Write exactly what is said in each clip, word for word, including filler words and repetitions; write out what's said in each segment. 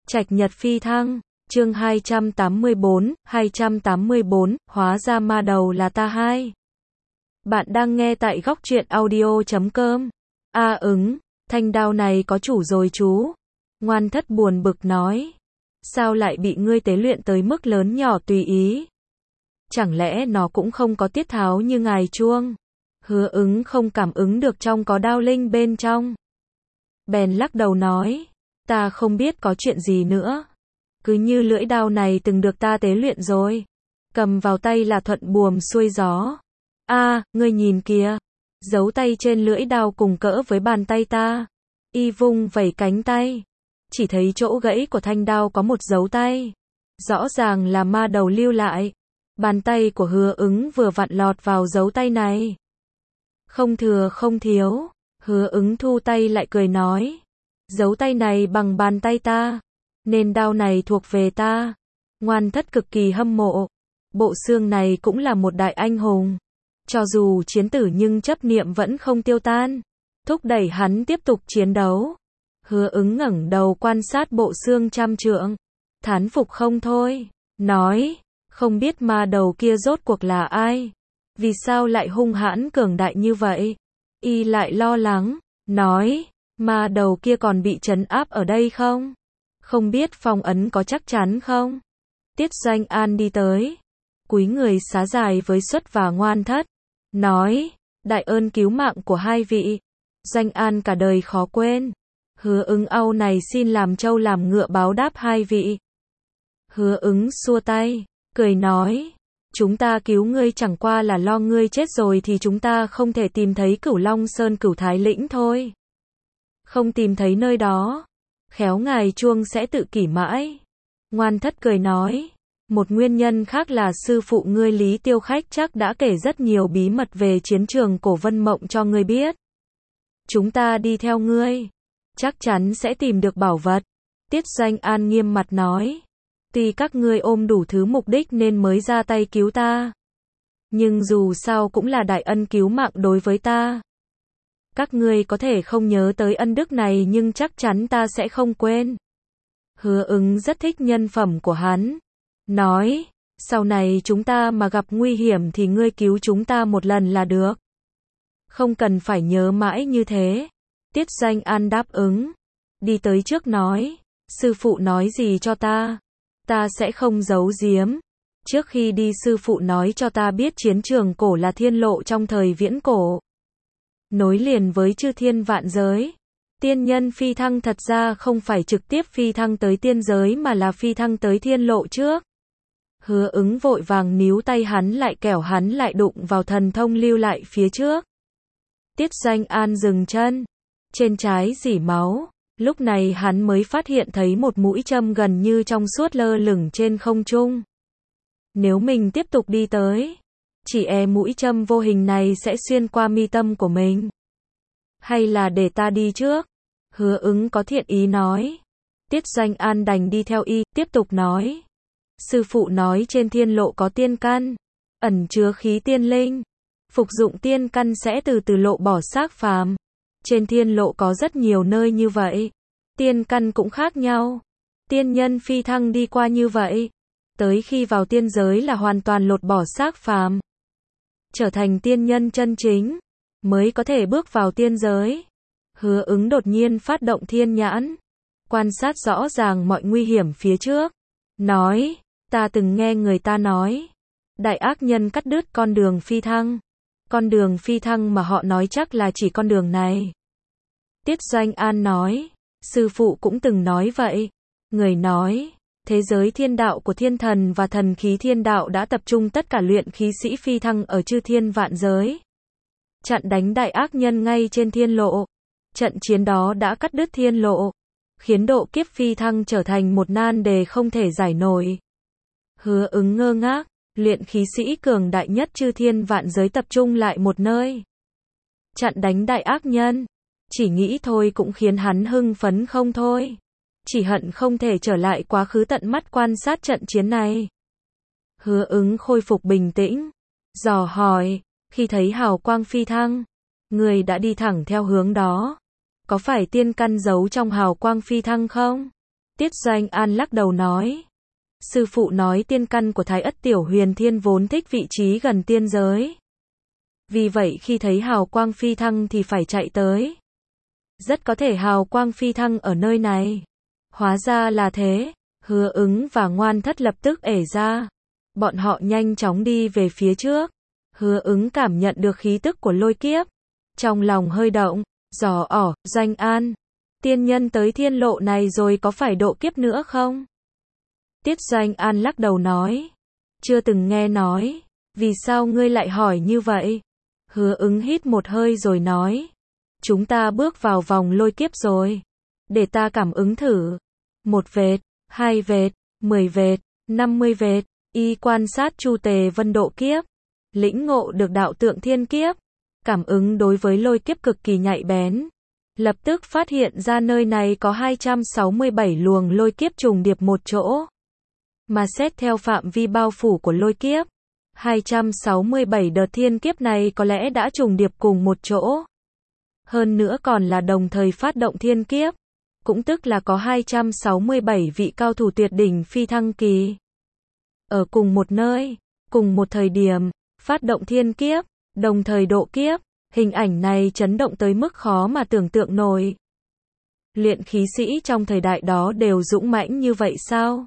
Trạch Nhật phi thăng, chương hai trăm tám mươi bốn, hai trăm tám mươi bốn, hóa ra ma đầu là ta hai. Bạn đang nghe tại góc truyện audio chấm com. A ứng, thanh đao này có chủ rồi chú. Ngoan thất buồn bực nói. Sao lại bị ngươi tế luyện tới mức lớn nhỏ tùy ý? Chẳng lẽ nó cũng không có tiết tháo như ngài chuông? Hứa ứng không cảm ứng được trong có đao linh bên trong. Bèn lắc đầu nói. Ta không biết có chuyện gì nữa. Cứ như lưỡi đao này từng được ta tế luyện rồi. Cầm vào tay là thuận buồm xuôi gió. A, à, ngươi nhìn kìa. Dấu tay trên lưỡi đao cùng cỡ với bàn tay ta. Y vung vẩy cánh tay. Chỉ thấy chỗ gãy của thanh đao có một dấu tay. Rõ ràng là ma đầu lưu lại. Bàn tay của Hứa ứng vừa vặn lọt vào dấu tay này. Không thừa không thiếu. Hứa ứng thu tay lại cười nói. Dấu tay này bằng bàn tay ta. Nên đao này thuộc về ta. Ngoan thất cực kỳ hâm mộ. Bộ xương này cũng là một đại anh hùng. Cho dù chiến tử nhưng chấp niệm vẫn không tiêu tan. Thúc đẩy hắn tiếp tục chiến đấu. Hứa ứng ngẩng đầu quan sát bộ xương trăm trượng. Thán phục không thôi. Nói. Không biết ma đầu kia rốt cuộc là ai? Vì sao lại hung hãn cường đại như vậy? Y lại lo lắng. Nói. Ma đầu kia còn bị trấn áp ở đây không? Không biết phong ấn có chắc chắn không? Tiết Doanh An đi tới. Cúi người xá dài với Xuất và Ngoan thất. Nói. Đại ơn cứu mạng của hai vị. Doanh An cả đời khó quên. Hứa ứng âu này xin làm trâu làm ngựa báo đáp hai vị. Hứa ứng xua tay. Cười nói. Chúng ta cứu ngươi chẳng qua là lo ngươi chết rồi thì chúng ta không thể tìm thấy Cửu Long Sơn Cửu Thái Lĩnh thôi. Không tìm thấy nơi đó. Khéo ngài chuông sẽ tự kỷ mãi. Ngoan thất cười nói. Một nguyên nhân khác là sư phụ ngươi Lý Tiêu Khách chắc đã kể rất nhiều bí mật về chiến trường cổ Vân Mộng cho ngươi biết. Chúng ta đi theo ngươi. Chắc chắn sẽ tìm được bảo vật. Tiết Doanh An nghiêm mặt nói. Tuy các ngươi ôm đủ thứ mục đích nên mới ra tay cứu ta. Nhưng dù sao cũng là đại ân cứu mạng đối với ta. Các ngươi có thể không nhớ tới ân đức này nhưng chắc chắn ta sẽ không quên. Hứa ứng rất thích nhân phẩm của hắn. Nói, sau này chúng ta mà gặp nguy hiểm thì ngươi cứu chúng ta một lần là được. Không cần phải nhớ mãi như thế. Tiết Doanh An đáp ứng. Đi tới trước nói, sư phụ nói gì cho ta? Ta sẽ không giấu giếm. Trước khi đi sư phụ nói cho ta biết chiến trường cổ là thiên lộ trong thời viễn cổ. Nối liền với chư thiên vạn giới. Tiên nhân phi thăng thật ra không phải trực tiếp phi thăng tới tiên giới mà là phi thăng tới thiên lộ trước. Hứa ứng vội vàng níu tay hắn lại kẻo hắn lại đụng vào thần thông lưu lại phía trước. Tiết Doanh An dừng chân. Trên trái rỉ máu. Lúc này hắn mới phát hiện thấy một mũi châm gần như trong suốt lơ lửng trên không trung. Nếu mình tiếp tục đi tới, chỉ e mũi châm vô hình này sẽ xuyên qua mi tâm của mình. Hay là để ta đi trước? Hứa ứng có thiện ý nói. Tiết Doanh An đành đi theo y, tiếp tục nói. Sư phụ nói trên thiên lộ có tiên căn, ẩn chứa khí tiên linh. Phục dụng tiên căn sẽ từ từ lộ bỏ xác phàm. Trên thiên lộ có rất nhiều nơi như vậy. Tiên căn cũng khác nhau. Tiên nhân phi thăng đi qua như vậy. Tới khi vào tiên giới là hoàn toàn lột bỏ xác phàm. Trở thành tiên nhân chân chính. Mới có thể bước vào tiên giới. Hứa ứng đột nhiên phát động thiên nhãn. Quan sát rõ ràng mọi nguy hiểm phía trước. Nói. Ta từng nghe người ta nói. Đại ác nhân cắt đứt con đường phi thăng. Con đường phi thăng mà họ nói chắc là chỉ con đường này. Tiết Doanh An nói. Sư phụ cũng từng nói vậy. Người nói. Thế giới thiên đạo của thiên thần và thần khí thiên đạo đã tập trung tất cả luyện khí sĩ phi thăng ở chư thiên vạn giới. Chặn đánh đại ác nhân ngay trên thiên lộ. Trận chiến đó đã cắt đứt thiên lộ. Khiến độ kiếp phi thăng trở thành một nan đề không thể giải nổi. Hứa ứng ngơ ngác. Luyện khí sĩ cường đại nhất chư thiên vạn giới tập trung lại một nơi. Chặn đánh đại ác nhân. Chỉ nghĩ thôi cũng khiến hắn hưng phấn không thôi. Chỉ hận không thể trở lại quá khứ tận mắt quan sát trận chiến này. Hứa ứng khôi phục bình tĩnh. Dò hỏi. Khi thấy hào quang phi thăng. Người đã đi thẳng theo hướng đó. Có phải tiên căn giấu trong hào quang phi thăng không? Tiết Doanh An lắc đầu nói. Sư phụ nói tiên căn của Thái Ất Tiểu Huyền Thiên vốn thích vị trí gần tiên giới. Vì vậy khi thấy hào quang phi thăng thì phải chạy tới. Rất có thể hào quang phi thăng ở nơi này. Hóa ra là thế. Hứa Ứng và Ngoan Thất lập tức ể ra. Bọn họ nhanh chóng đi về phía trước. Hứa Ứng cảm nhận được khí tức của lôi kiếp. Trong lòng hơi động, dò ỏ, Doanh An. Tiên nhân tới thiên lộ này rồi có phải độ kiếp nữa không? Tiết Doanh An lắc đầu nói. Chưa từng nghe nói. Vì sao ngươi lại hỏi như vậy? Hứa Ứng hít một hơi rồi nói. Chúng ta bước vào vòng lôi kiếp rồi. Để ta cảm ứng thử. Một vệt, hai vệt, mười vệt, năm mươi vệt. Y quan sát Chu Tề Vân độ kiếp. Lĩnh ngộ được đạo tượng thiên kiếp. Cảm ứng đối với lôi kiếp cực kỳ nhạy bén. Lập tức phát hiện ra nơi này có hai trăm sáu mươi bảy luồng lôi kiếp trùng điệp một chỗ. Mà xét theo phạm vi bao phủ của lôi kiếp, hai trăm sáu mươi bảy đợt thiên kiếp này có lẽ đã trùng điệp cùng một chỗ. Hơn nữa còn là đồng thời phát động thiên kiếp. Cũng tức là có hai trăm sáu mươi bảy vị cao thủ tuyệt đỉnh phi thăng kỳ. Ở cùng một nơi, cùng một thời điểm, phát động thiên kiếp, đồng thời độ kiếp. Hình ảnh này chấn động tới mức khó mà tưởng tượng nổi. Luyện khí sĩ trong thời đại đó đều dũng mãnh như vậy sao?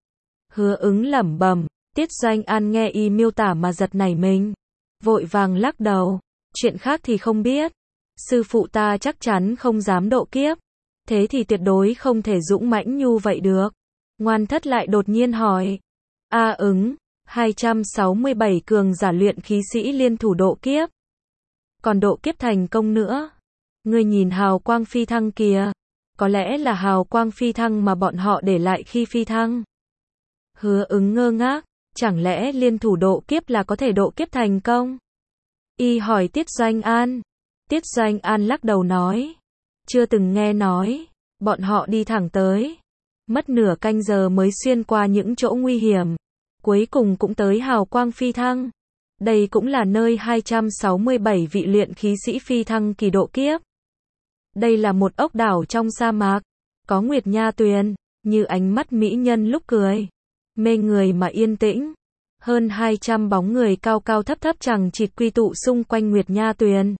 Hứa Ứng lẩm bẩm. Tiết Doanh An nghe y miêu tả mà giật nảy mình. Vội vàng lắc đầu. Chuyện khác thì không biết. Sư phụ ta chắc chắn không dám độ kiếp. Thế thì tuyệt đối không thể dũng mãnh như vậy được. Ngoan Thất lại đột nhiên hỏi. A Ứng, hai trăm sáu mươi bảy cường giả luyện khí sĩ liên thủ độ kiếp. Còn độ kiếp thành công nữa. Ngươi nhìn hào quang phi thăng kìa. Có lẽ là hào quang phi thăng mà bọn họ để lại khi phi thăng. Hứa Ứng ngơ ngác. Chẳng lẽ liên thủ độ kiếp là có thể độ kiếp thành công? Y hỏi Tiết Doanh An. Tiết Doanh An lắc đầu nói. Chưa từng nghe nói. Bọn họ đi thẳng tới. Mất nửa canh giờ mới xuyên qua những chỗ nguy hiểm. Cuối cùng cũng tới hào quang phi thăng. Đây cũng là nơi hai trăm sáu mươi bảy vị luyện khí sĩ phi thăng kỳ độ kiếp. Đây là một ốc đảo trong sa mạc. Có Nguyệt Nha Tuyền, như ánh mắt mỹ nhân lúc cười. Mê người mà yên tĩnh. Hơn hai trăm bóng người cao cao thấp thấp chằng chịt quy tụ xung quanh Nguyệt Nha Tuyền.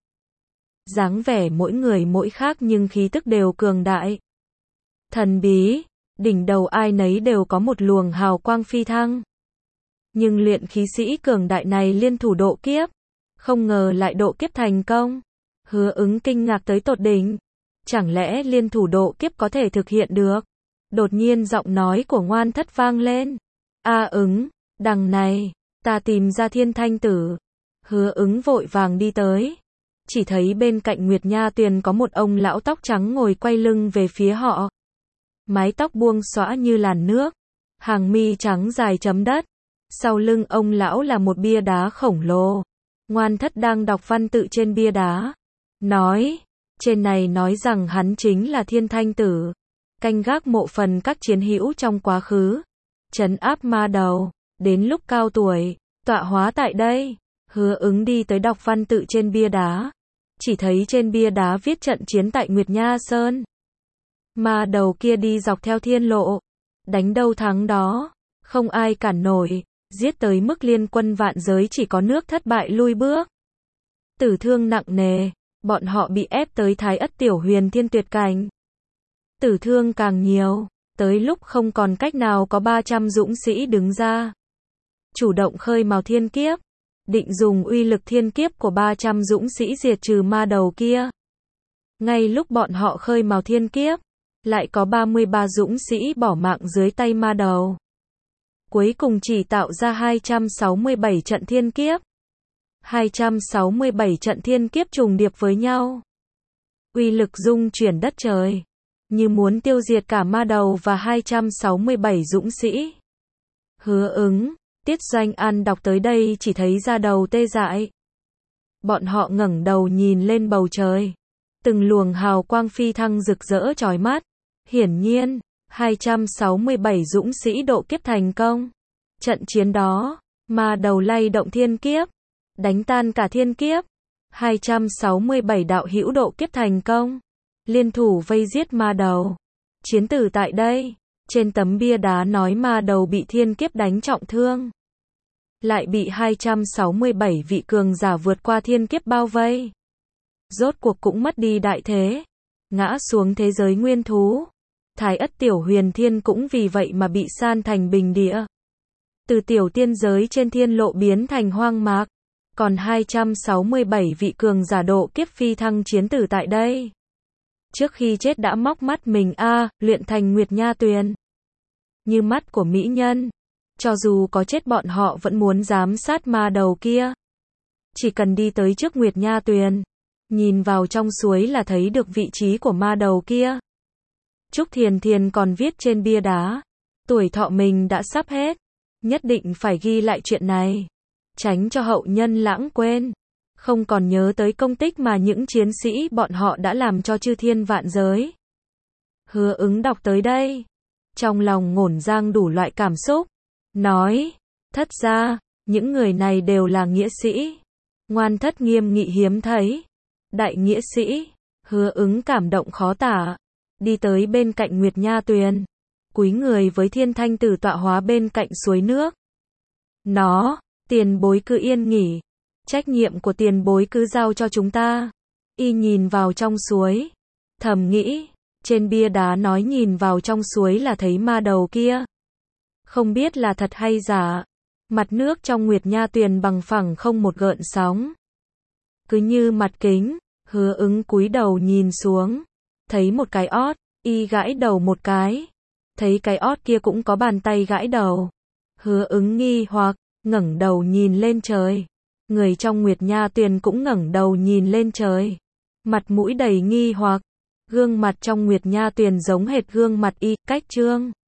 Dáng vẻ mỗi người mỗi khác nhưng khí tức đều cường đại. Thần bí, đỉnh đầu ai nấy đều có một luồng hào quang phi thăng. Nhưng luyện khí sĩ cường đại này liên thủ độ kiếp. Không ngờ lại độ kiếp thành công. Hứa Ứng kinh ngạc tới tột đỉnh. Chẳng lẽ liên thủ độ kiếp có thể thực hiện được? Đột nhiên giọng nói của Ngoan Thất vang lên. A Ứng, đằng này, ta tìm ra Thiên Thanh Tử. Hứa Ứng vội vàng đi tới. Chỉ thấy bên cạnh Nguyệt Nha Tuyền có một ông lão tóc trắng ngồi quay lưng về phía họ. Mái tóc buông xõa như làn nước. Hàng mi trắng dài chấm đất. Sau lưng ông lão là một bia đá khổng lồ. Ngoan Thất đang đọc văn tự trên bia đá. Nói, trên này nói rằng hắn chính là Thiên Thanh Tử. Canh gác mộ phần các chiến hữu trong quá khứ. Trấn áp ma đầu. Đến lúc cao tuổi, tọa hóa tại đây. Hứa Ứng đi tới đọc văn tự trên bia đá. Chỉ thấy trên bia đá viết trận chiến tại Nguyệt Nha Sơn. Ma đầu kia đi dọc theo thiên lộ. Đánh đâu thắng đó. Không ai cản nổi. Giết tới mức liên quân vạn giới chỉ có nước thất bại lui bước. Tử thương nặng nề. Bọn họ bị ép tới Thái Ất Tiểu Huyền Thiên tuyệt cảnh. Tử thương càng nhiều. Tới lúc không còn cách nào có ba trăm dũng sĩ đứng ra. Chủ động khơi mào thiên kiếp. Định dùng uy lực thiên kiếp của ba trăm dũng sĩ diệt trừ ma đầu kia. Ngay lúc bọn họ khơi mào thiên kiếp. Lại có ba mươi ba dũng sĩ bỏ mạng dưới tay ma đầu. Cuối cùng chỉ tạo ra hai trăm sáu mươi bảy trận thiên kiếp. hai trăm sáu mươi bảy trận thiên kiếp trùng điệp với nhau. Uy lực dung chuyển đất trời. Như muốn tiêu diệt cả ma đầu và hai trăm sáu mươi bảy dũng sĩ. Hứa Ứng, Tiết Doanh An đọc tới đây chỉ thấy da đầu tê dại. Bọn họ ngẩng đầu nhìn lên bầu trời. Từng luồng hào quang phi thăng rực rỡ chói mắt. Hiển nhiên, hai trăm sáu mươi bảy dũng sĩ độ kiếp thành công. Trận chiến đó, ma đầu lay động thiên kiếp. Đánh tan cả thiên kiếp. hai trăm sáu mươi bảy đạo hữu độ kiếp thành công. Liên thủ vây giết ma đầu. Chiến tử tại đây. Trên tấm bia đá nói ma đầu bị thiên kiếp đánh trọng thương. Lại bị hai trăm sáu mươi bảy vị cường giả vượt qua thiên kiếp bao vây. Rốt cuộc cũng mất đi đại thế. Ngã xuống thế giới nguyên thú. Thái ất tiểu huyền thiên cũng vì vậy mà bị san thành bình địa. Từ tiểu tiên giới trên thiên lộ biến thành hoang mạc. Còn hai trăm sáu mươi bảy vị cường giả độ kiếp phi thăng chiến tử tại đây. Trước khi chết đã móc mắt mình a, à, luyện thành Nguyệt Nha Tuyền. Như mắt của mỹ nhân. Cho dù có chết bọn họ vẫn muốn giám sát ma đầu kia. Chỉ cần đi tới trước Nguyệt Nha Tuyền, nhìn vào trong suối là thấy được vị trí của ma đầu kia. Trúc Thiền Thiền còn viết trên bia đá. Tuổi thọ mình đã sắp hết. Nhất định phải ghi lại chuyện này. Tránh cho hậu nhân lãng quên. Không còn nhớ tới công tích mà những chiến sĩ bọn họ đã làm cho chư thiên vạn giới. Hứa Ứng đọc tới đây. Trong lòng ngổn ngang đủ loại cảm xúc. Nói, thất ra, những người này đều là nghĩa sĩ. Ngoan thất nghiêm nghị hiếm thấy. Đại nghĩa sĩ. Hứa Ứng cảm động khó tả. Đi tới bên cạnh Nguyệt Nha Tuyền. Cúi người với Thiên Thanh Tử tọa hóa bên cạnh suối nước. Nó, tiền bối cứ yên nghỉ. Trách nhiệm của tiền bối cứ giao cho chúng ta. Y nhìn vào trong suối. Thầm nghĩ, trên bia đá nói nhìn vào trong suối là thấy ma đầu kia. Không biết là thật hay giả. Mặt nước trong Nguyệt Nha Tuyền bằng phẳng không một gợn sóng. Cứ như mặt kính. Hứa Ứng cúi đầu nhìn xuống. Thấy một cái ót. Y gãi đầu một cái. Thấy cái ót kia cũng có bàn tay gãi đầu. Hứa Ứng nghi hoặc, ngẩng đầu nhìn lên trời. Người trong Nguyệt Nha Tuyền cũng ngẩng đầu nhìn lên trời. Mặt mũi đầy nghi hoặc. Gương mặt trong Nguyệt Nha Tuyền giống hệt gương mặt Y, cách trương.